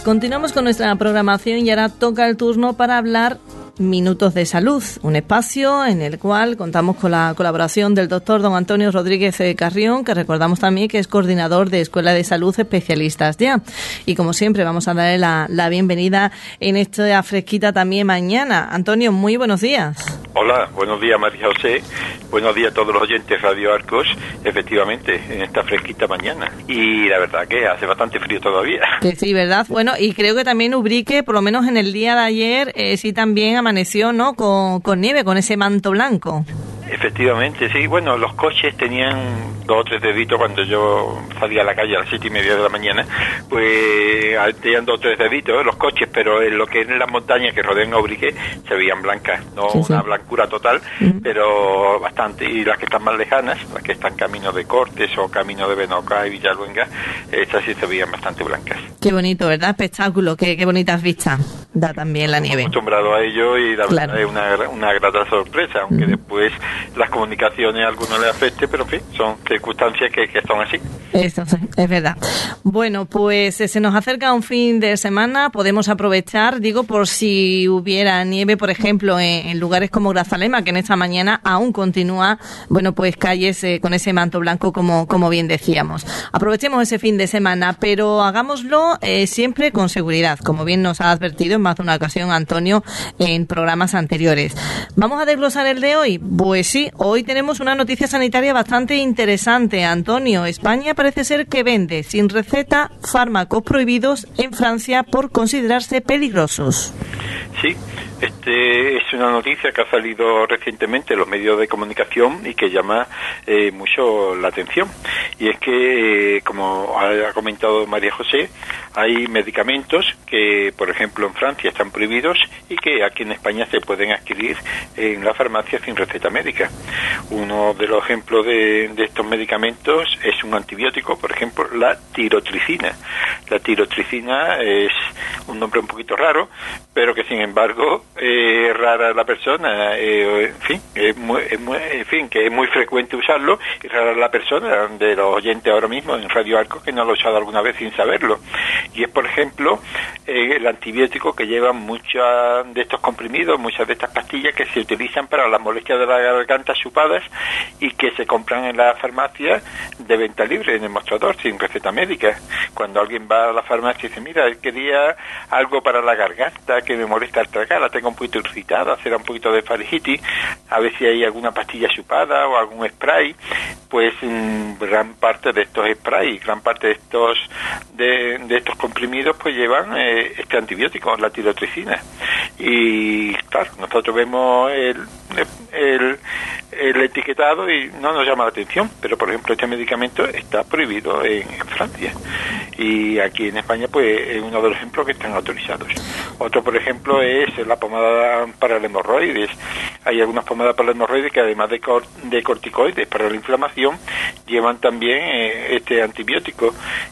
Continuamos con nuestra programación y ahora toca el turno para hablar Minutos de Salud, un espacio en el cual contamos con la colaboración del doctor don Antonio Rodríguez Carrión, que recordamos también que es coordinador de Escuela de Salud Especialistas ya. Y como siempre vamos a darle la bienvenida en esta fresquita también mañana. Antonio, muy buenos días. Hola, buenos días María José, buenos días a todos los oyentes Radio Arcos, efectivamente, en esta fresquita mañana. Y la verdad que hace bastante frío todavía. Que sí, ¿verdad? Bueno, y creo que también Ubrique, por lo menos en el día de ayer, sí también amaneció, ¿no? Con nieve, con ese manto blanco. Efectivamente, sí. Bueno, los coches tenían 2 o 3 deditos cuando yo salía a la calle a las 7:30 de la mañana, pues tenían 2 o 3 deditos los coches, pero en lo que es las montañas que rodean a Ubrique se veían blancas, no sí, una blancura total, pero bastante. Y las que están más lejanas, las que están camino de Cortes o camino de Benocá y Villaluenga, estas sí se veían bastante blancas. Qué bonito, ¿verdad? Espectáculo, qué bonitas vistas da también la nieve. Acostumbrado a ello y la verdad es una grata sorpresa, aunque después las comunicaciones a algunos les afecte, pero en fin, son circunstancias que son así. Eso sí, es verdad. Bueno, pues se nos acerca un fin de semana, podemos aprovechar, digo, por si hubiera nieve, por ejemplo, en lugares como Grazalema, que en esta mañana aún continúa, bueno, pues calles con ese manto blanco, como bien decíamos. Aprovechemos ese fin de semana, pero hagámoslo siempre con seguridad, como bien nos ha advertido en más de una ocasión Antonio en programas anteriores. ¿Vamos a desglosar el de hoy? Pues sí, hoy tenemos una noticia sanitaria bastante interesante, Antonio. España parece ser que vende sin receta fármacos prohibidos en Francia por considerarse peligrosos. Sí, es una noticia que ha salido recientemente en los medios de comunicación y que llama mucho la atención. Y es que, como ha comentado María José, hay medicamentos que, por ejemplo, en Francia están prohibidos y que aquí en España se pueden adquirir en la farmacia sin receta médica. Uno de los ejemplos de estos medicamentos es un antibiótico, por ejemplo, la tirotricina. La tirotricina es un nombre un poquito raro, pero que sin embargo es rara la persona, en fin, que es muy frecuente usarlo, y rara la persona de los oyentes ahora mismo en Radio Arcos que no lo ha usado alguna vez sin saberlo. Y es, por ejemplo, el antibiótico que llevan muchos de estos comprimidos, muchas de estas pastillas que se utilizan para las molestias de la garganta chupadas y que se compran en la farmacia de venta libre, en el mostrador, sin receta médica. Cuando alguien va a la farmacia y dice, mira, quería algo para la garganta que me molesta al tragar, la tengo un poquito irritada, será un poquito de faringitis, a ver si hay alguna pastilla chupada o algún spray, pues gran parte de estos sprays, gran parte de estos comprimidos pues llevan este antibiótico, la tirotricina. Y claro, nosotros vemos el etiquetado y no nos llama la atención, pero por ejemplo este medicamento está prohibido en Francia y aquí en España pues es uno de los ejemplos que están autorizados. Otro, por ejemplo, es la pomada para el hemorroides. Hay algunas pomadas para el hemorroides que además de corticoides para la inflamación llevan también este antibiótico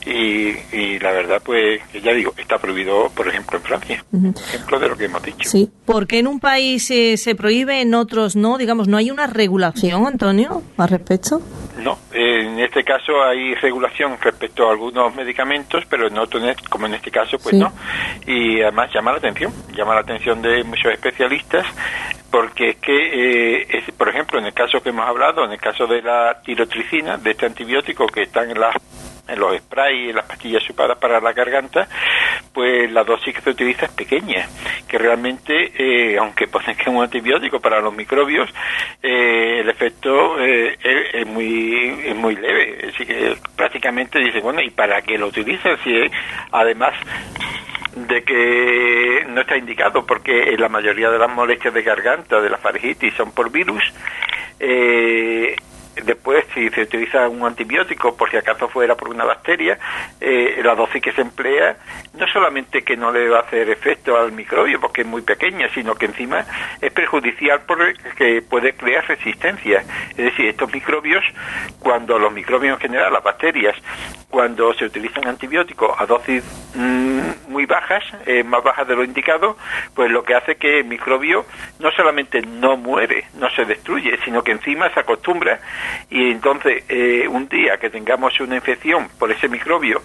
y la verdad pues que ya digo, está prohibido por ejemplo en Francia. Ejemplo de lo que hemos dicho. Sí, porque en un país se prohíbe, en otros no, digamos, ¿no hay una regulación, Antonio, al respecto? No, en este caso hay regulación respecto a algunos medicamentos, pero en otros, como en este caso, pues sí. No. Y además llama la atención de muchos especialistas, porque es que, por ejemplo, en el caso que hemos hablado, en el caso de la tirotricina, de este antibiótico que está en los sprays, en las pastillas chupadas para la garganta, pues la dosis que se utiliza es pequeña, que realmente, aunque ponen que es un antibiótico para los microbios, el efecto es muy leve, así que prácticamente dicen, bueno, ¿y para qué lo utilizan? Si además de que no está indicado, porque la mayoría de las molestias de garganta, de la faringitis, son por virus. Después, si se utiliza un antibiótico, por si acaso fuera por una bacteria, la dosis que se emplea no solamente que no le va a hacer efecto al microbio porque es muy pequeña, sino que encima es perjudicial porque puede crear resistencia. Es decir, estos microbios, cuando los microbios en general, las bacterias, cuando se utilizan antibióticos a dosis muy bajas, más bajas de lo indicado, pues lo que hace que el microbio no solamente no muere, no se destruye, sino que encima se acostumbra y entonces un día que tengamos una infección por ese microbio,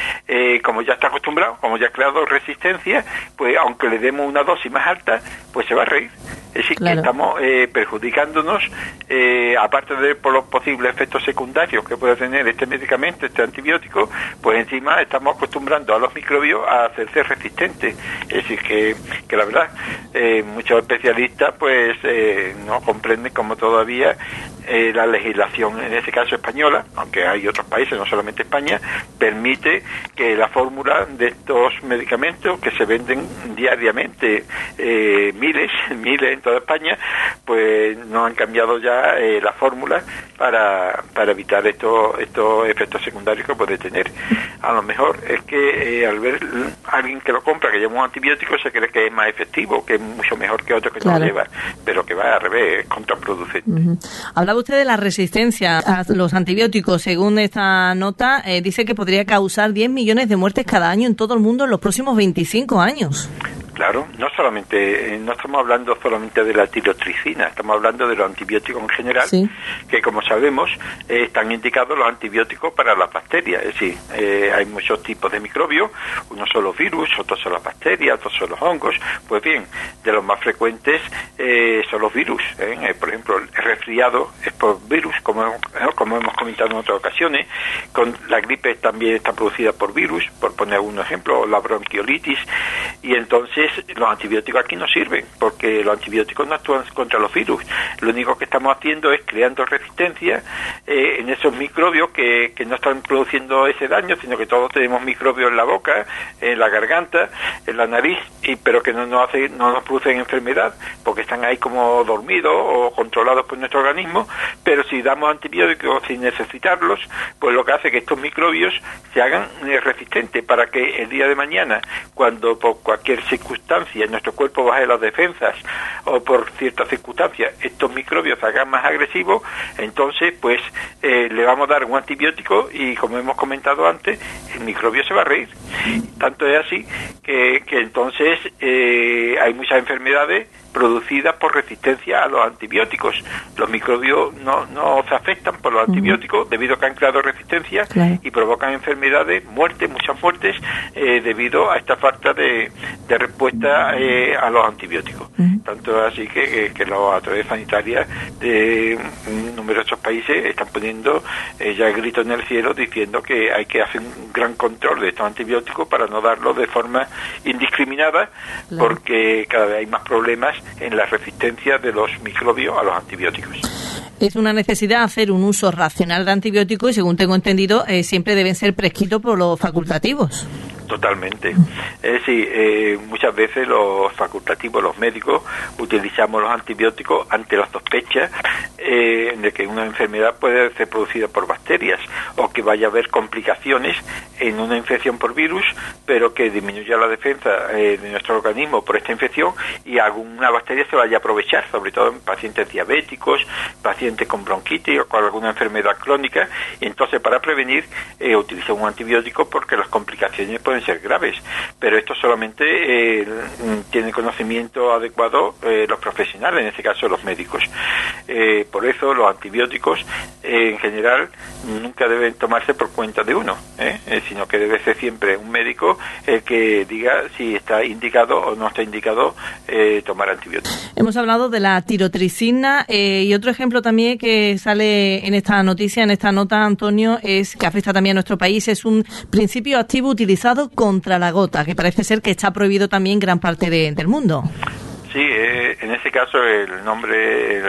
como ya está acostumbrado, como ya ha creado resistencia, pues aunque le demos una dosis más alta, pues se va a reír. Es decir, claro, que estamos perjudicándonos, aparte de por los posibles efectos secundarios que puede tener este medicamento, este antibiótico, pues encima estamos acostumbrando a los microbios a hacerse resistentes. Es decir, que la verdad, muchos especialistas pues no comprenden cómo todavía la legislación, en este caso española, aunque hay otros países, no solamente España, permite que la fórmula de estos medicamentos que se venden diariamente, miles en toda España, pues no han cambiado ya la fórmula para evitar estos efectos secundarios que puede tener. A lo mejor es que al ver a alguien que lo compra, que lleva un antibiótico, se cree que es más efectivo, que es mucho mejor que otro que no lo lleva, pero que va al revés, es contraproducente. Hablaba usted de la resistencia a los antibióticos. Según esta nota, dice que podría causar 10 millones de muertes cada año en todo el mundo en los próximos 25 años. Claro, no estamos hablando solamente de la tirotricina, estamos hablando de los antibióticos en general, sí, que como sabemos están indicados los antibióticos para las bacterias. Es decir, hay muchos tipos de microbios, unos son los virus, otros son las bacterias, otros son los hongos. Pues bien, de los más frecuentes son los virus. Por ejemplo, el resfriado es por virus, como hemos comentado en otras ocasiones. Con la gripe también está producida por virus, por poner un ejemplo, la bronquiolitis, y entonces los antibióticos aquí no sirven, porque los antibióticos no actúan contra los virus. Lo único que estamos haciendo es creando resistencia en esos microbios que no están produciendo ese daño, sino que todos tenemos microbios en la boca, en la garganta, en la nariz, pero que no nos producen enfermedad, porque están ahí como dormidos o controlados por nuestro organismo. Pero si damos antibióticos sin necesitarlos, pues lo que hace que estos microbios se hagan resistentes, para que el día de mañana, cuando por cualquier circunstancia en nuestro cuerpo baje las defensas, o por ciertas circunstancias estos microbios se hagan más agresivos, entonces pues le vamos a dar un antibiótico y, como hemos comentado antes, el microbio se va a reír. Tanto es así que entonces hay muchas enfermedades producidas por resistencia a los antibióticos. Los microbios no se afectan por los antibióticos debido a que han creado resistencia, y provocan enfermedades, muchas muertes, debido a esta falta de respuesta a los antibióticos. Tanto así que las autoridades sanitarias de numerosos países están poniendo ya el grito en el cielo, diciendo que hay que hacer un gran control de estos antibióticos para no darlos de forma indiscriminada, porque cada vez hay más problemas en la resistencia de los microbios a los antibióticos. Es una necesidad hacer un uso racional de antibióticos y, según tengo entendido, siempre deben ser prescritos por los facultativos. Totalmente. Sí, muchas veces los facultativos, los médicos, utilizamos los antibióticos ante la sospecha de que una enfermedad puede ser producida por bacterias, o que vaya a haber complicaciones en una infección por virus, pero que disminuya la defensa de nuestro organismo por esta infección, y alguna bacteria se vaya a aprovechar, sobre todo en pacientes diabéticos, pacientes con bronquitis o con alguna enfermedad crónica, y entonces para prevenir utilizan un antibiótico, porque las complicaciones pueden ser graves, pero esto solamente tienen conocimiento adecuado los profesionales, en este caso los médicos. Por eso los antibióticos en general nunca deben tomarse por cuenta de uno, sino que debe ser siempre un médico el que diga si está indicado o no está indicado tomar antibióticos. Hemos hablado de la tirotricina, y otro ejemplo también que sale en esta noticia, en esta nota, Antonio, es que afecta también a nuestro país, es un principio activo utilizado contra la gota, que parece ser que está prohibido también en gran parte del mundo. Sí, en ese caso el nombre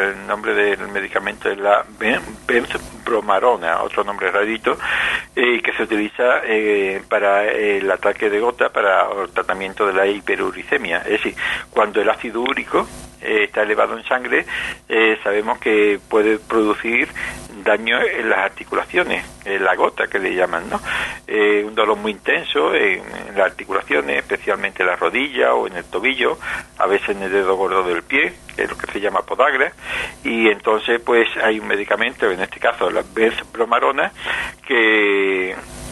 del medicamento es la benzbromarona, otro nombre rarito, que se utiliza para el ataque de gota, para el tratamiento de la hiperuricemia. Es decir, cuando el ácido úrico está elevado en sangre, sabemos que puede producir daño en las articulaciones, en la gota que le llaman, ¿no? Un dolor muy intenso en las articulaciones, especialmente en la rodilla o en el tobillo, a veces en el dedo gordo del pie, que es lo que se llama podagra, y entonces pues hay un medicamento, en este caso la benzbromarona, que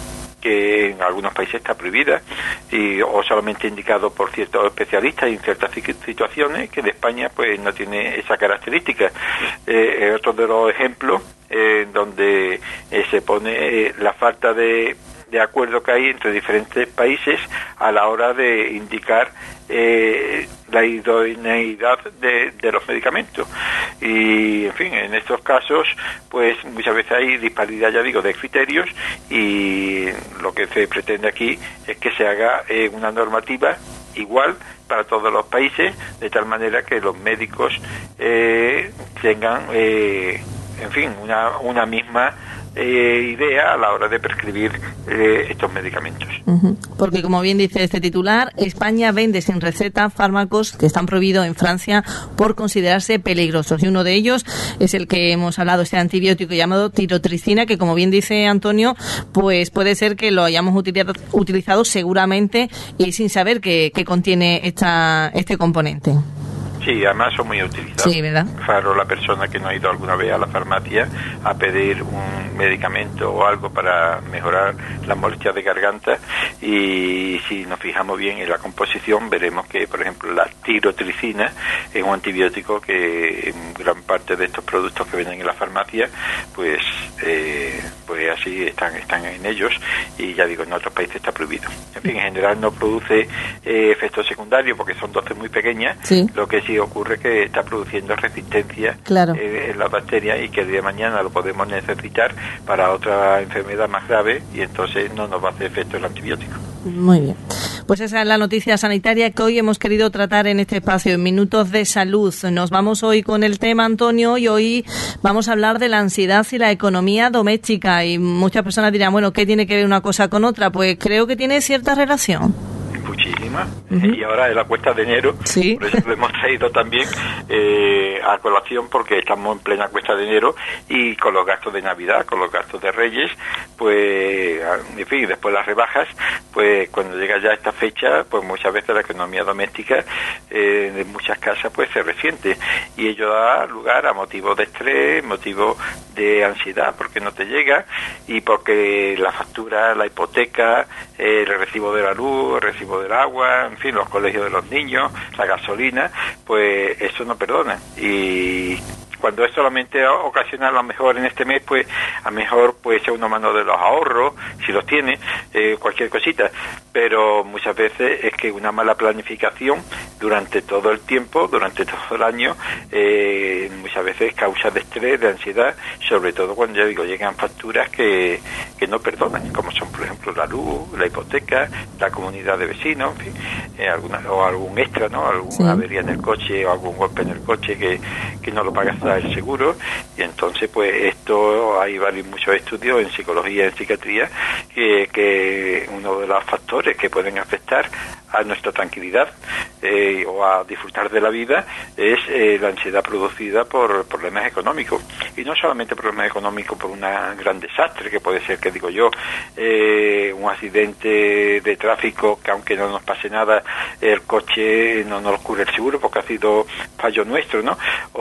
en algunos países está prohibida o solamente indicado por ciertos especialistas y en ciertas situaciones, que en España pues no tiene esa característica. Otro de los ejemplos donde se pone la falta de acuerdo que hay entre diferentes países a la hora de indicar la idoneidad de los medicamentos. Y, en fin, en estos casos, pues muchas veces hay disparidad, ya digo, de criterios, y lo que se pretende aquí es que se haga una normativa igual para todos los países, de tal manera que los médicos tengan, en fin, una misma idea a la hora de prescribir estos medicamentos. Porque, como bien dice este titular, España vende sin receta fármacos que están prohibidos en Francia por considerarse peligrosos, y uno de ellos es el que hemos hablado, este antibiótico llamado tirotricina, que, como bien dice Antonio, pues puede ser que lo hayamos utilizado seguramente y sin saber que contiene este componente. Sí, además son muy utilizados. Sí, ¿verdad? Claro, la persona que no ha ido alguna vez a la farmacia a pedir un medicamento o algo para mejorar las molestias de garganta, y si nos fijamos bien en la composición, veremos que, por ejemplo, la tirotricina es un antibiótico que en gran parte de estos productos que venden en la farmacia, pues así están en ellos, y ya digo, en otros países está prohibido. En fin, en general no produce efectos secundarios porque son dosis muy pequeñas. Sí. Lo que sí ocurre que está produciendo resistencia en las bacterias, y que el día de mañana lo podemos necesitar para otra enfermedad más grave, y entonces no nos va a hacer efecto el antibiótico. Muy bien. Pues esa es la noticia sanitaria que hoy hemos querido tratar en este espacio, en Minutos de Salud. Nos vamos hoy con el tema, Antonio, y hoy vamos a hablar de la ansiedad y la economía doméstica. Y muchas personas dirán, bueno, ¿qué tiene que ver una cosa con otra? Pues creo que tiene cierta relación. Muchísimas. Y ahora es la cuesta de enero, sí. Por eso lo hemos traído también a colación, porque estamos en plena cuesta de enero, y con los gastos de Navidad, con los gastos de Reyes, pues, en fin, después las rebajas, pues cuando llega ya esta fecha, pues muchas veces la economía doméstica de muchas casas pues se resiente, y ello da lugar a motivos de estrés, motivos de ansiedad, porque no te llega, y porque la factura, la hipoteca, el recibo de la luz, el recibo del agua, en fin, los colegios de los niños, la gasolina, pues eso no perdona. Y cuando es solamente ocasional, a lo mejor en este mes, pues a lo mejor puede ser una mano de los ahorros, si los tiene, cualquier cosita, pero muchas veces es que una mala planificación durante todo el tiempo, durante todo el año, muchas veces causa de estrés, de ansiedad, sobre todo cuando, ya digo, llegan facturas que no perdonan, como son, por ejemplo, la luz, la hipoteca, la comunidad de vecinos, en fin, o algún extra, ¿no? Alguna avería en el coche o algún golpe en el coche que no lo paga hasta el seguro. Y entonces, pues esto, hay muchos estudios en psicología y en psiquiatría que uno de los factores que pueden afectar a nuestra tranquilidad o a disfrutar de la vida es la ansiedad producida por problemas económicos, y no solamente problemas económicos por un gran desastre que puede ser, que digo yo, un accidente de tráfico que, aunque no nos pase nada, el coche no nos cubre el seguro porque ha sido fallo nuestro, ¿no?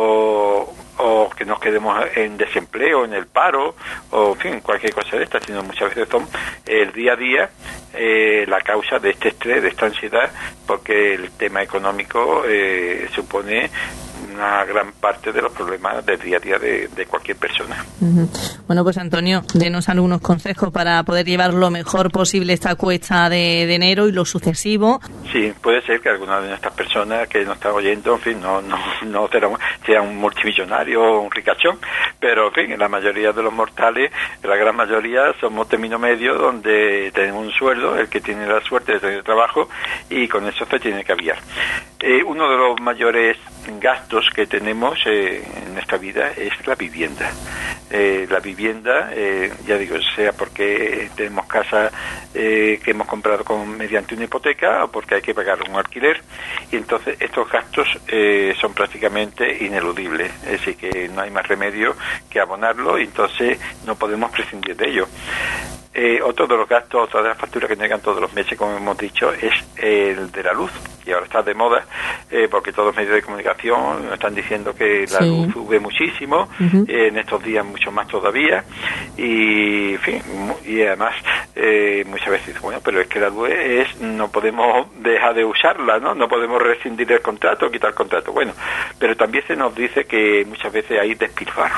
O que nos quedemos en desempleo, en el paro, o en fin, cualquier cosa de esta, sino muchas veces son el día a día la causa de este estrés, de esta ansiedad, porque el tema económico supone una gran parte de los problemas del día a día de cualquier persona. Bueno, pues Antonio, denos algunos consejos para poder llevar lo mejor posible esta cuesta de enero y lo sucesivo. Sí, puede ser que alguna de estas personas que nos están oyendo, en fin, no sea un multimillonario o un ricachón, pero en fin, la mayoría de los mortales, la gran mayoría, somos término medio, donde tenemos un sueldo, el que tiene la suerte de tener trabajo, y con eso se tiene que aviar. Uno de los mayores gastos que tenemos en esta vida es la vivienda. La vivienda, ya digo, sea porque tenemos casa que hemos comprado mediante una hipoteca, o porque hay que pagar un alquiler, y entonces estos gastos son prácticamente ineludibles, es decir, que no hay más remedio que abonarlo, y entonces no podemos prescindir de ello. Otro de los gastos, otra de las facturas que llegan todos los meses, como hemos dicho, es el de la luz, y ahora está de moda porque todos los medios de comunicación están diciendo que la luz sube muchísimo, en estos días mucho más todavía, y en fin, y además muchas veces, bueno, pero es que la luz no podemos dejar de usarla, no podemos rescindir el contrato, quitar el contrato, bueno, pero también se nos dice que muchas veces hay despilfarro,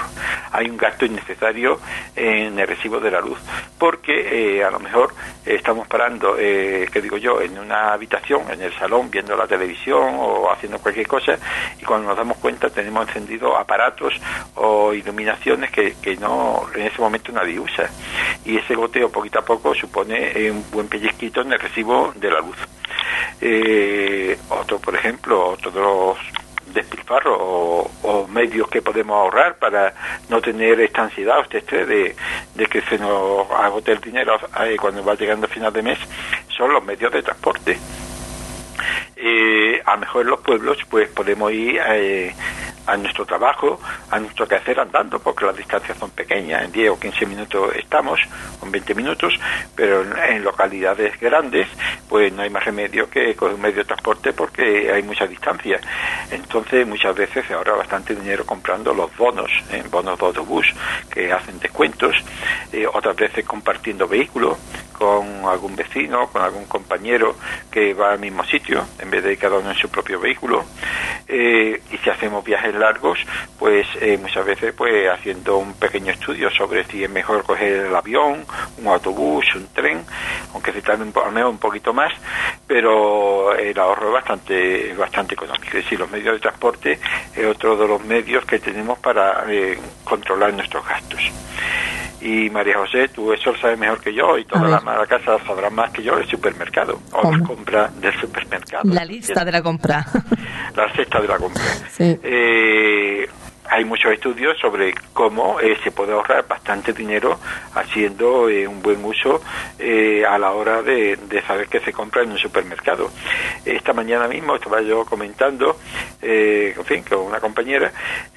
hay un gasto innecesario en el recibo de la luz, porque a lo mejor estamos parando, que digo yo, en una habitación, en el salón, viendo la televisión o haciendo cualquier cosa, y cuando nos damos cuenta tenemos encendidos aparatos o iluminaciones que no en ese momento nadie usa, y ese goteo poquito a poco supone un buen pellizquito en el recibo de la luz. Otro, por ejemplo, otro de los despilfarros o medios que podemos ahorrar para no tener esta ansiedad o este estrés de que se nos agote el dinero cuando va llegando a final de mes, son los medios de transporte. A lo mejor en los pueblos pues podemos ir a nuestro trabajo, a nuestro quehacer andando, porque las distancias son pequeñas, en 10 o 15 minutos estamos, o en 20 minutos, pero en localidades grandes pues no hay más remedio que con un medio de transporte porque hay mucha distancia. Entonces muchas veces se ahorra bastante dinero comprando los bonos, bonos de autobús que hacen descuentos, otras veces compartiendo vehículos con algún vecino, con algún compañero que va al mismo sitio, en vez de cada uno en su propio vehículo. Y si hacemos viajes largos, pues muchas veces pues haciendo un pequeño estudio sobre si es mejor coger el avión, un autobús, un tren, aunque se tarde al menos un poquito más, pero el ahorro es bastante económico. Es decir, los medios de transporte es otro de los medios que tenemos para controlar nuestros gastos. Y María José, tú eso lo sabes mejor que yo, y toda la casa sabrán más que yo, el supermercado, o las compras del supermercado. La lista de la compra. La cesta de la compra. Sí. Hay muchos estudios sobre cómo se puede ahorrar bastante dinero haciendo un buen uso a la hora de saber qué se compra en un supermercado. Esta mañana mismo estaba yo comentando, en fin, con una compañera,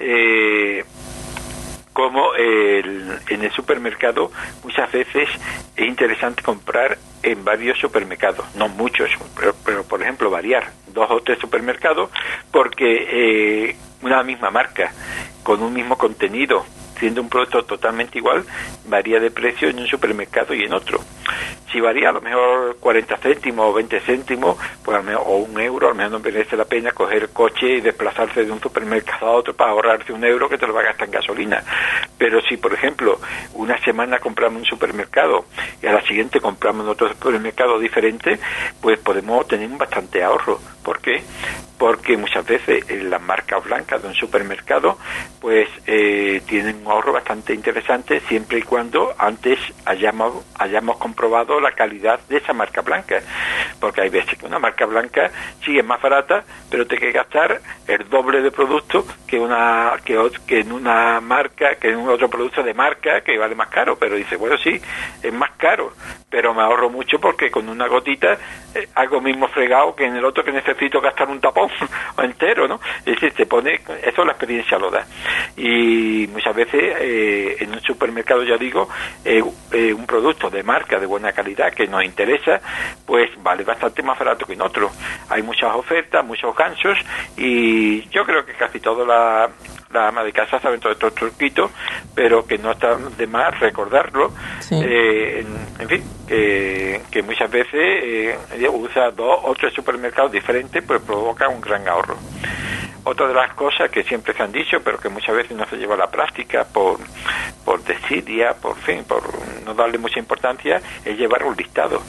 como en el supermercado muchas veces es interesante comprar en varios supermercados, no muchos, pero por ejemplo variar 2 o 3 supermercados, porque una misma marca con un mismo contenido, siendo un producto totalmente igual, varía de precio en un supermercado y en otro. Si varía a lo mejor 40 céntimos o 20 céntimos, pues a lo mejor, o 1 euro, a lo mejor no merece la pena coger el coche y desplazarse de un supermercado a otro para ahorrarse 1 euro que te lo va a gastar en gasolina. Pero si, por ejemplo, una semana compramos en un supermercado y a la siguiente compramos en otro supermercado diferente, pues podemos tener un bastante ahorro. ¿Por qué? Porque muchas veces las marcas blancas de un supermercado pues tienen un ahorro bastante interesante siempre y cuando antes hayamos comprobado la calidad de esa marca blanca, porque hay veces que una marca blanca sí es más barata, pero te hay que gastar el doble de producto que en una marca, que en un otro producto de marca que vale más caro, pero dice, bueno, sí, es más caro, pero me ahorro mucho porque con una gotita hago mismo fregado que en el otro que necesito gastar un tapón entero, ¿no? Es decir, eso la experiencia lo da. Y muchas veces en un supermercado, ya digo, un producto de marca de buena calidad que nos interesa, pues vale bastante más barato que en otro. Hay muchas ofertas, muchos ganchos, y yo creo que casi todas las amas de casa saben todos estos truquitos, pero que no está de más recordarlo. Sí. En fin, que muchas veces usa 2 o 3 supermercados diferentes, pues provoca un gran ahorro. Otra de las cosas que siempre se han dicho, pero que muchas veces no se lleva a la práctica por desidia, por no darle mucha importancia, es llevar un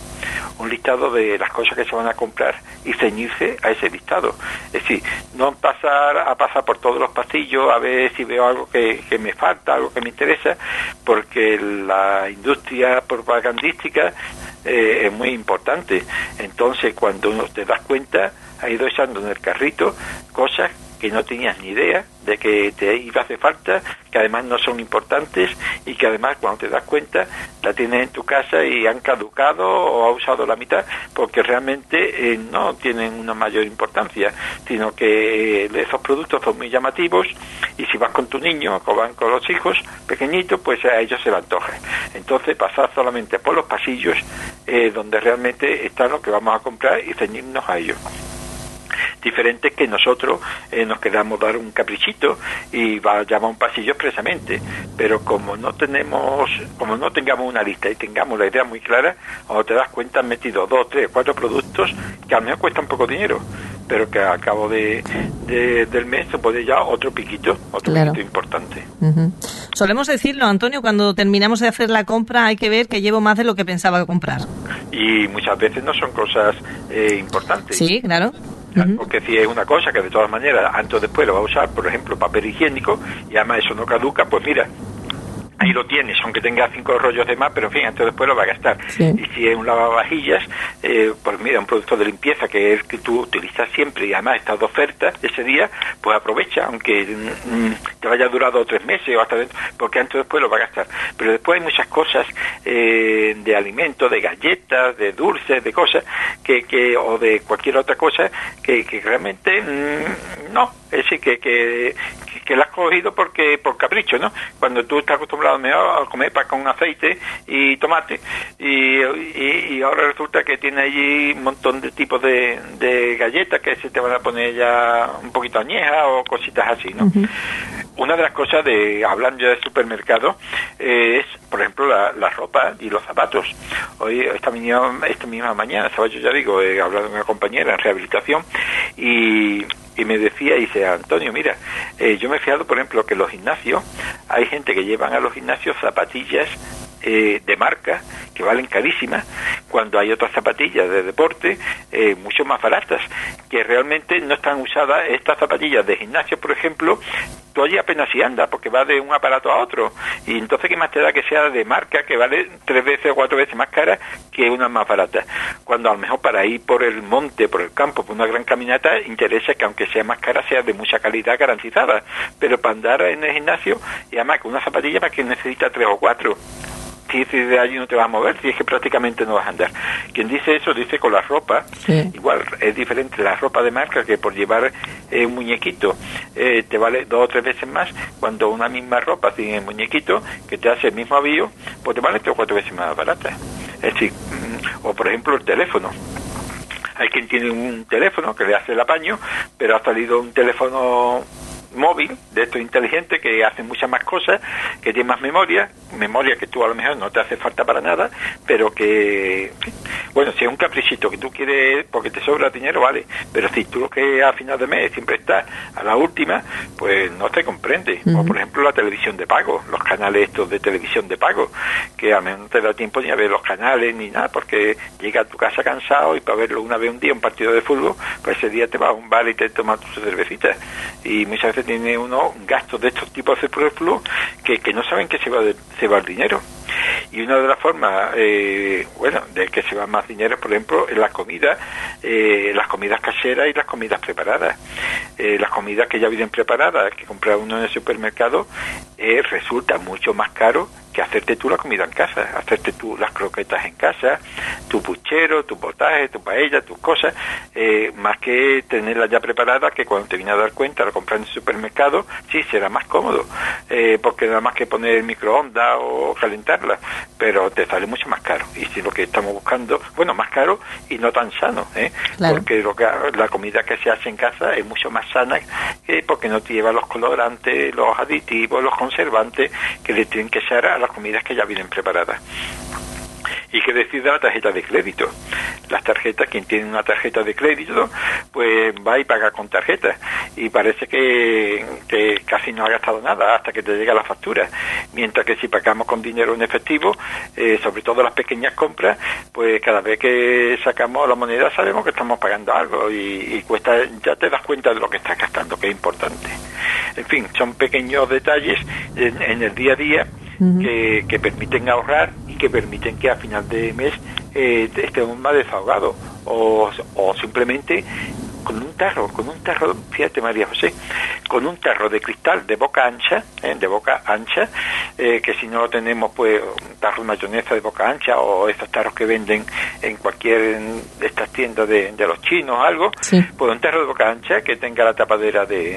listado de las cosas que se van a comprar y ceñirse a ese listado. Es decir, no pasar por todos los pasillos a ver si veo algo que me falta, algo que me interesa, porque la industria propagandística es muy importante. Entonces, cuando uno te das cuenta, has ido echando en el carrito cosas que no tenías ni idea de que te iba a hacer falta, que además no son importantes y que además cuando te das cuenta la tienes en tu casa y han caducado o ha usado la mitad porque realmente no tienen una mayor importancia, sino que esos productos son muy llamativos y si vas con tu niño o van con los hijos pequeñitos, pues a ellos se le antoja. Entonces pasar solamente por los pasillos donde realmente está lo que vamos a comprar y ceñirnos a ello. Diferente que nosotros nos queramos dar un caprichito y vayamos a un pasillo expresamente, pero como no tengamos una lista y tengamos la idea muy clara, cuando te das cuenta han metido 2, 3, 4 productos que al menos cuestan poco dinero, pero que al cabo del mes se puede ya otro piquito importante. Uh-huh. Solemos decirlo, Antonio, cuando terminamos de hacer la compra hay que ver que llevo más de lo que pensaba comprar. Y muchas veces no son cosas importantes. Sí, claro. Porque si es una cosa que de todas maneras antes o después lo va a usar, por ejemplo, papel higiénico, y además eso no caduca, pues mira, ahí lo tienes, aunque tenga 5 rollos de más, pero en fin, antes o después lo va a gastar. Sí. Y si es un lavavajillas, pues mira, un producto de limpieza que es que tú utilizas siempre y además está de oferta ese día, pues aprovecha, aunque te vaya durado 3 meses o hasta dentro, porque antes o después lo va a gastar. Pero después hay muchas cosas de alimentos, de galletas, de dulces, de cosas, que o de cualquier otra cosa, que realmente no, es decir, que la has cogido por capricho, ¿no? Cuando tú estás acostumbrado a comer pan con aceite y tomate y ahora resulta que tiene allí un montón de tipos de galletas que se te van a poner ya un poquito añejas o cositas así, ¿no? Uh-huh. Una de las cosas hablando ya de supermercado es, por ejemplo, la ropa y los zapatos. Hoy, esta misma mañana, estaba yo, ya digo, he hablado con una compañera en rehabilitación y me decía, dice, Antonio, mira, yo me he fijado, por ejemplo, que en los gimnasios hay gente que llevan a los gimnasios zapatillas de marca que valen carísimas, cuando hay otras zapatillas de deporte mucho más baratas, que realmente no están usadas. Estas zapatillas de gimnasio, por ejemplo, tú allí apenas si andas, porque va de un aparato a otro, y entonces qué más te da que sea de marca, que vale 3 veces o 4 veces más cara que una más barata, cuando a lo mejor para ir por el monte, por el campo, por una gran caminata, interesa que aunque sea más cara, sea de mucha calidad garantizada, pero para andar en el gimnasio, y además con una zapatilla para que necesita 3 o 4, si de allí no te vas a mover, si es que prácticamente no vas a andar. Quien dice eso, dice con la ropa, sí. Igual, es diferente la ropa de marca, que por llevar un muñequito te vale 2 o 3 veces más, cuando una misma ropa sin el muñequito, que te hace el mismo avío, pues te vale 3 o 4 veces más barata. Es decir, o por ejemplo el teléfono. Hay quien tiene un teléfono que le hace el apaño, pero ha salido un teléfono móvil de estos inteligentes que hacen muchas más cosas, que tiene más memoria que tú a lo mejor no te hace falta para nada, pero que, bueno, si es un caprichito que tú quieres porque te sobra dinero, vale, pero si tú lo que a final de mes siempre estás a la última, pues no te comprende. O por ejemplo la televisión de pago, los canales estos de televisión de pago, que a menos no te da tiempo ni a ver los canales ni nada, porque llega a tu casa cansado y para verlo una vez un día un partido de fútbol, pues ese día te vas a un bar y te tomas tu cervecita, y muchas veces tiene uno gastos de estos tipos de superfluos que no saben que se va el dinero. Y una de las formas, de que se va más dinero, por ejemplo, en las comidas caseras y las comidas preparadas. Las comidas que ya vienen preparadas, que comprar uno en el supermercado, resulta mucho más caro que hacerte tú la comida en casa, hacerte tú las croquetas en casa, tu puchero, tu potaje, tu paella, tus cosas, más que tenerla ya preparada, que cuando te vienes a dar cuenta la compras en el supermercado, sí, será más cómodo, porque nada más que poner el microondas o calentarla, pero te sale mucho más caro. Y si lo que estamos buscando, bueno, más caro y no tan sano, claro. Porque la comida que se hace en casa es mucho más sana, porque no te lleva los colorantes, los aditivos, los conservantes que le tienen que echar a las comidas que ya vienen preparadas. Y qué decir de la tarjeta de crédito. Las tarjetas, quien tiene una tarjeta de crédito, pues va y paga con tarjeta, y parece que casi no ha gastado nada hasta que te llega la factura, mientras que si pagamos con dinero en efectivo, sobre todo las pequeñas compras, pues cada vez que sacamos la moneda sabemos que estamos pagando algo, y cuesta, ya te das cuenta de lo que estás gastando, que es importante. En fin, son pequeños detalles en el día a día que permiten ahorrar y que permiten que a final de mes estemos más desahogados, o simplemente con un tarro, fíjate María José, con un tarro de cristal de boca ancha, que si no lo tenemos, pues un tarro de mayonesa de boca ancha, o estos tarros que venden en cualquier de estas tiendas de los chinos o algo, sí. Pues un tarro de boca ancha que tenga la tapadera de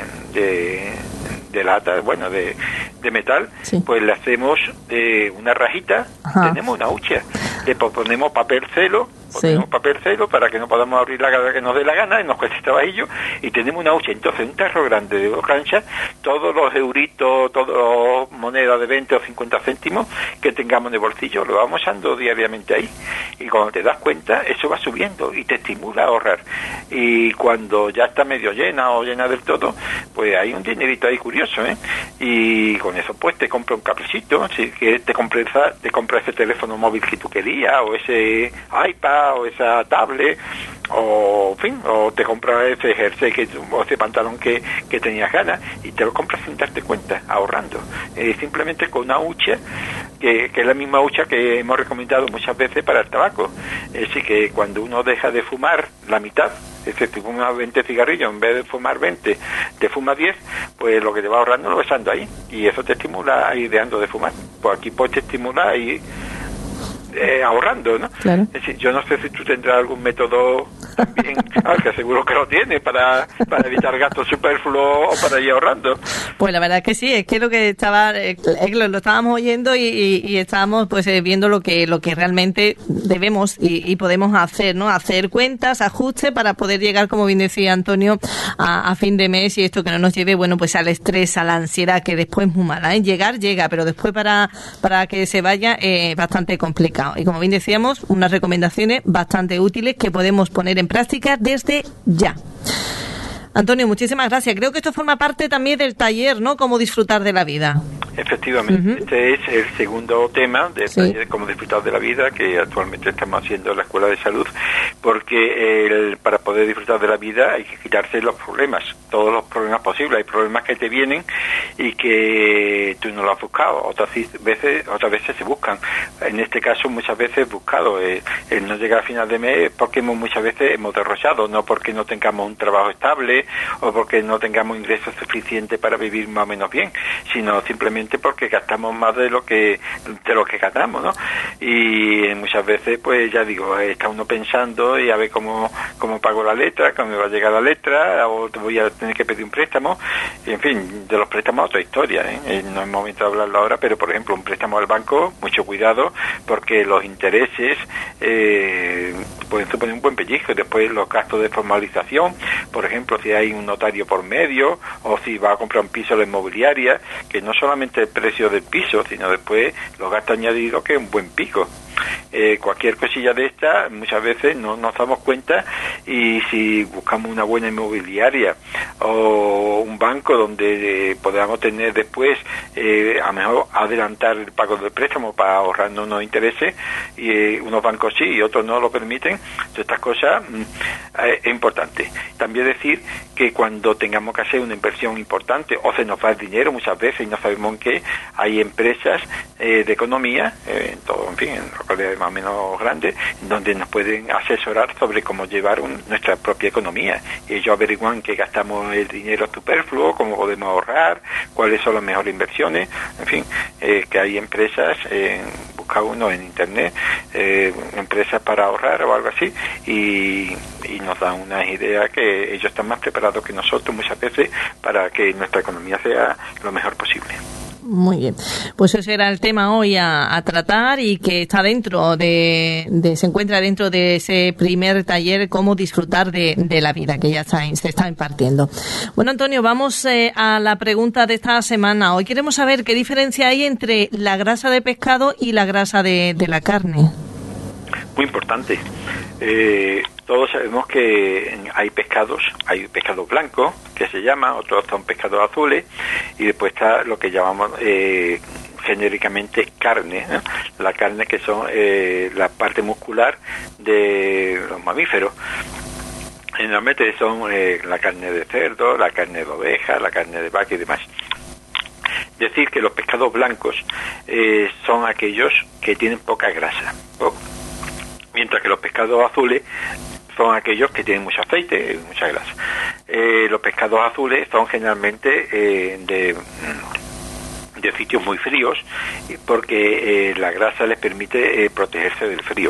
lata, bueno, de metal, sí. Pues le hacemos una rajita, tenemos una hucha, le ponemos papel celo, ponemos papel celo para que no podamos abrir la gana que nos dé la gana y nos cueste trabajillo, y tenemos una hucha. Entonces, un tarro grande de 2 canchas, todos los euritos, todas las monedas de 20 o 50 céntimos que tengamos de bolsillo, lo vamos echando diariamente ahí. Y cuando te das cuenta, eso va subiendo y te estimula a ahorrar. Y cuando ya está medio llena o llena del todo, pues hay un dinerito ahí curioso, ¿eh? Y con eso pues te compra un caprichito, si quieres te compra ese teléfono móvil que tú querías, o ese iPad, o esa tablet, o en fin, o te compras ese jersey o ese pantalón que tenías ganas, y te lo compras sin darte cuenta, ahorrando, simplemente con una hucha que es la misma hucha que hemos recomendado muchas veces para el tabaco. Es decir, que cuando uno deja de fumar la mitad, es decir, si fuma 20 cigarrillos, en vez de fumar 20, te fuma 10, pues lo que te va ahorrando lo vas echando ahí, y eso te estimula a ir dejando de fumar. Pues aquí pues te estimula a ir ahorrando, ¿no? Claro. Es decir, yo no sé si tú tendrás algún método también, que seguro que lo tiene, para evitar gastos superfluos o para ir ahorrando. Pues la verdad es que sí, es que lo que estaba, lo estábamos oyendo y estábamos pues viendo lo que realmente debemos y podemos hacer, ¿no? Hacer cuentas, ajustes para poder llegar, como bien decía Antonio, a fin de mes, y esto que no nos lleve, bueno, pues al estrés, a la ansiedad, que después es muy mala, ¿eh? Llega, pero después para que se vaya es bastante complicado. Y como bien decíamos, unas recomendaciones bastante útiles que podemos poner en práctica desde ya. Antonio, muchísimas gracias. Creo que esto forma parte también del taller, ¿no? Cómo disfrutar de la vida. Efectivamente, Este es el segundo tema del taller Cómo disfrutar de la vida, que actualmente estamos haciendo en la Escuela de Salud, porque para poder disfrutar de la vida hay que quitarse los problemas, todos los problemas posibles. Hay problemas que te vienen y que tú no lo has buscado, otras veces se buscan. En este caso, muchas veces buscado. El no llegar a final de mes porque muchas veces hemos derrochado, no porque no tengamos un trabajo estable o porque no tengamos ingresos suficientes para vivir más o menos bien, sino simplemente porque gastamos más de lo que ganamos, ¿no? Y muchas veces, pues ya digo, está uno pensando y a ver cómo pago la letra, cómo me va a llegar la letra, o te voy a tener que pedir un préstamo. Y, en fin, de los préstamos otra historia, ¿eh? No es momento de hablarlo ahora, pero por ejemplo, un préstamo al banco, mucho cuidado, porque los intereses pueden suponer un buen pellizco. Después los gastos de formalización, por ejemplo, si hay un notario por medio, o si va a comprar un piso en la inmobiliaria, que no solamente el precio del piso, sino después los gastos añadidos, que es un buen pico. Cualquier cosilla de esta muchas veces no nos damos cuenta, y si buscamos una buena inmobiliaria o un banco donde podamos tener después a lo mejor adelantar el pago del préstamo para ahorrarnos unos intereses, y unos bancos sí y otros no lo permiten, todas estas cosas es importante. También decir que cuando tengamos que hacer una inversión importante o se nos va el dinero muchas veces y no sabemos en qué, hay empresas de economía, en localidades más o menos grandes, donde nos pueden asesorar sobre cómo llevar nuestra propia economía. Y ellos averiguan que gastamos el dinero superfluo, cómo podemos ahorrar, cuáles son las mejores inversiones, en fin, que hay empresas, busca uno en internet, empresas para ahorrar o algo así, y nos dan unas ideas que ellos están más preparados que nosotros muchas veces para que nuestra economía sea lo mejor posible. Muy bien, pues ese era el tema hoy a tratar, y que está se encuentra dentro de ese primer taller, cómo disfrutar de la vida, que ya se está impartiendo. Bueno, Antonio, vamos a la pregunta de esta semana. Hoy queremos saber qué diferencia hay entre la grasa de pescado y la grasa de la carne. Muy importante. Todos sabemos que hay pescado blanco, que se llama, otros son pescados azules, y después está lo que llamamos genéricamente carne, ¿eh? La carne, que son la parte muscular de los mamíferos. Generalmente son la carne de cerdo, la carne de oveja, la carne de vaca y demás. Decir que los pescados blancos son aquellos que tienen poca grasa, mientras que los pescados azules son aquellos que tienen mucho aceite y mucha grasa. Los pescados azules son generalmente de sitios muy fríos, porque la grasa les permite protegerse del frío.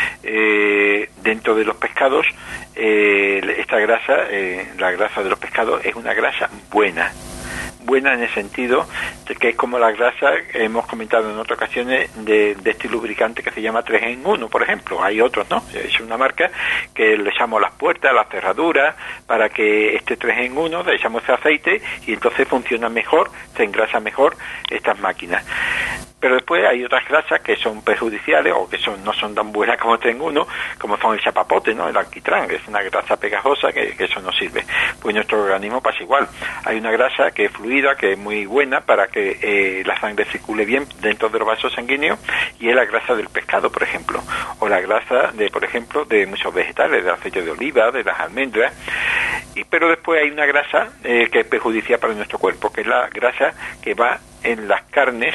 Dentro de los pescados, esta grasa, la grasa de los pescados, es una grasa buena. buena en el sentido de que es como la grasa, hemos comentado en otras ocasiones, de este lubricante que se llama 3 en 1, por ejemplo. Hay otros, ¿no? Es una marca que le echamos las puertas, las cerraduras, para que este 3 en 1, le echamos ese aceite y entonces funciona mejor, se engrasa mejor estas máquinas. Pero después hay otras grasas que son perjudiciales o que no son tan buenas como 3 en 1, como son el chapapote, ¿no? El alquitrán, que es una grasa pegajosa que eso no sirve. Pues nuestro organismo pasa igual. Hay una grasa que es fluida, que es muy buena para que la sangre circule bien dentro de los vasos sanguíneos, y es la grasa del pescado, por ejemplo, o la grasa por ejemplo, de muchos vegetales, del aceite de oliva, de las almendras. Pero después hay una grasa que es perjudicial para nuestro cuerpo, que es la grasa que va en las carnes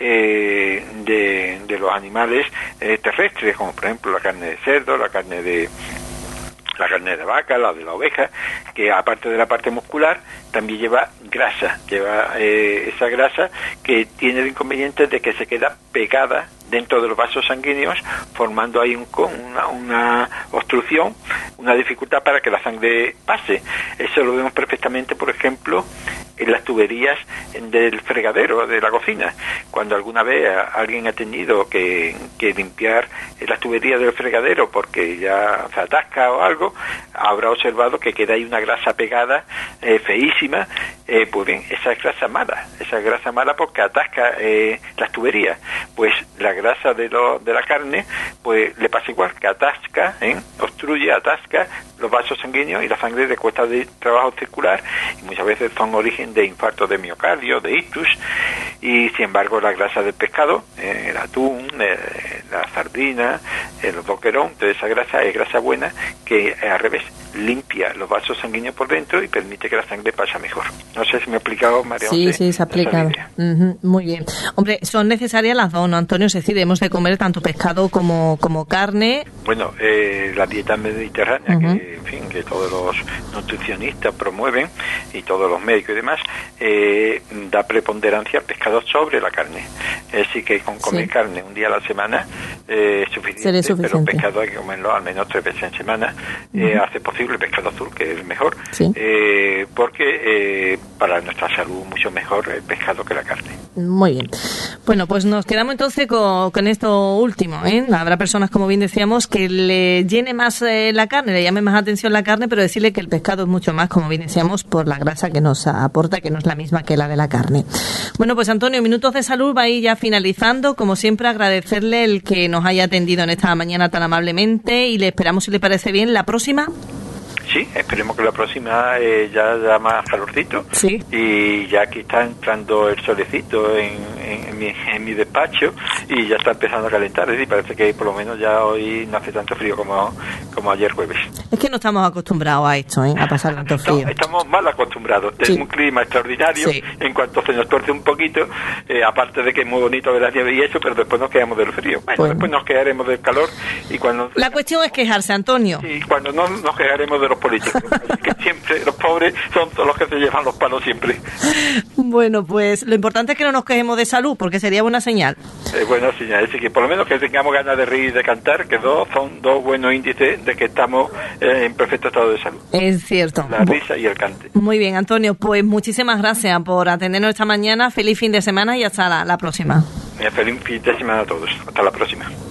de los animales terrestres, como por ejemplo la carne de cerdo, la carne de vaca, la de la oveja, que aparte de la parte muscular también lleva grasa, esa grasa que tiene el inconveniente de que se queda pegada dentro de los vasos sanguíneos, formando ahí una obstrucción, una dificultad para que la sangre pase. Eso lo vemos perfectamente, por ejemplo, en las tuberías del fregadero de la cocina. Cuando alguna vez alguien ha tenido que limpiar las tuberías del fregadero porque ya se atasca o algo, habrá observado que queda ahí una grasa pegada feísima. Pues bien, esa es grasa mala porque atasca las tuberías. Pues la grasa de la carne, pues le pasa igual, que atasca, obstruye, atasca los vasos sanguíneos y la sangre le cuesta de trabajo circular, y muchas veces son origen de infarto de miocardio, de ictus. Y sin embargo la grasa del pescado, el atún, la sardina, el boquerón, toda esa grasa es grasa buena, que al revés limpia los vasos sanguíneos por dentro y permite que la sangre pase mejor. No sé si me he explicado, María José. Sí, se ha explicado. Muy bien. Hombre, son necesarias las dos, ¿no, Antonio? Es decir, debemos de comer tanto pescado como carne. Bueno, la dieta mediterránea, que todos los nutricionistas promueven, y todos los médicos y demás, da preponderancia al pescado sobre la carne. Es decir, que con comer carne un día a la semana es suficiente, pero pescado hay que comerlo al menos 3 veces en semana. Hace posible el pescado azul, que es el mejor, porque para nuestra salud mucho mejor el pescado que la carne. Muy bien. Bueno, pues nos quedamos entonces con esto último, Habrá personas, como bien decíamos, que le llene más la carne, le llame más atención la carne, pero decirle que el pescado es mucho más, como bien decíamos, por la grasa que nos aporta, que no es la misma que la de la carne. Bueno, pues Antonio, Minutos de Salud va a ir ya finalizando. Como siempre, agradecerle el que nos haya atendido en esta mañana tan amablemente, y le esperamos, si le parece bien, la próxima. Sí, esperemos que la próxima ya más calorcito. Sí. Y ya aquí está entrando el solecito en mi despacho, y ya está empezando a calentar. Y parece que por lo menos ya hoy no hace tanto frío como ayer jueves. Es que no estamos acostumbrados a esto, a pasar tanto frío. Estamos mal acostumbrados. Sí. Es un clima extraordinario. Sí. En cuanto se nos torce un poquito, aparte de que es muy bonito ver la nieve y eso, pero después nos quedamos del frío. Bueno, después nos quedaremos del calor. Y cuando la cuestión es quejarse, Antonio. Sí, cuando no nos quejaremos de los políticos. Así que siempre los pobres son todos los que se llevan los palos siempre. Bueno, pues lo importante es que no nos quejemos de salud, porque sería buena señal. Buena señal, es decir, que por lo menos que tengamos ganas de reír y de cantar, que son dos buenos índices de que estamos en perfecto estado de salud. Es cierto. La risa y el cante. Muy bien, Antonio, pues muchísimas gracias por atendernos esta mañana. Feliz fin de semana y hasta la próxima. Feliz fin de semana a todos. Hasta la próxima.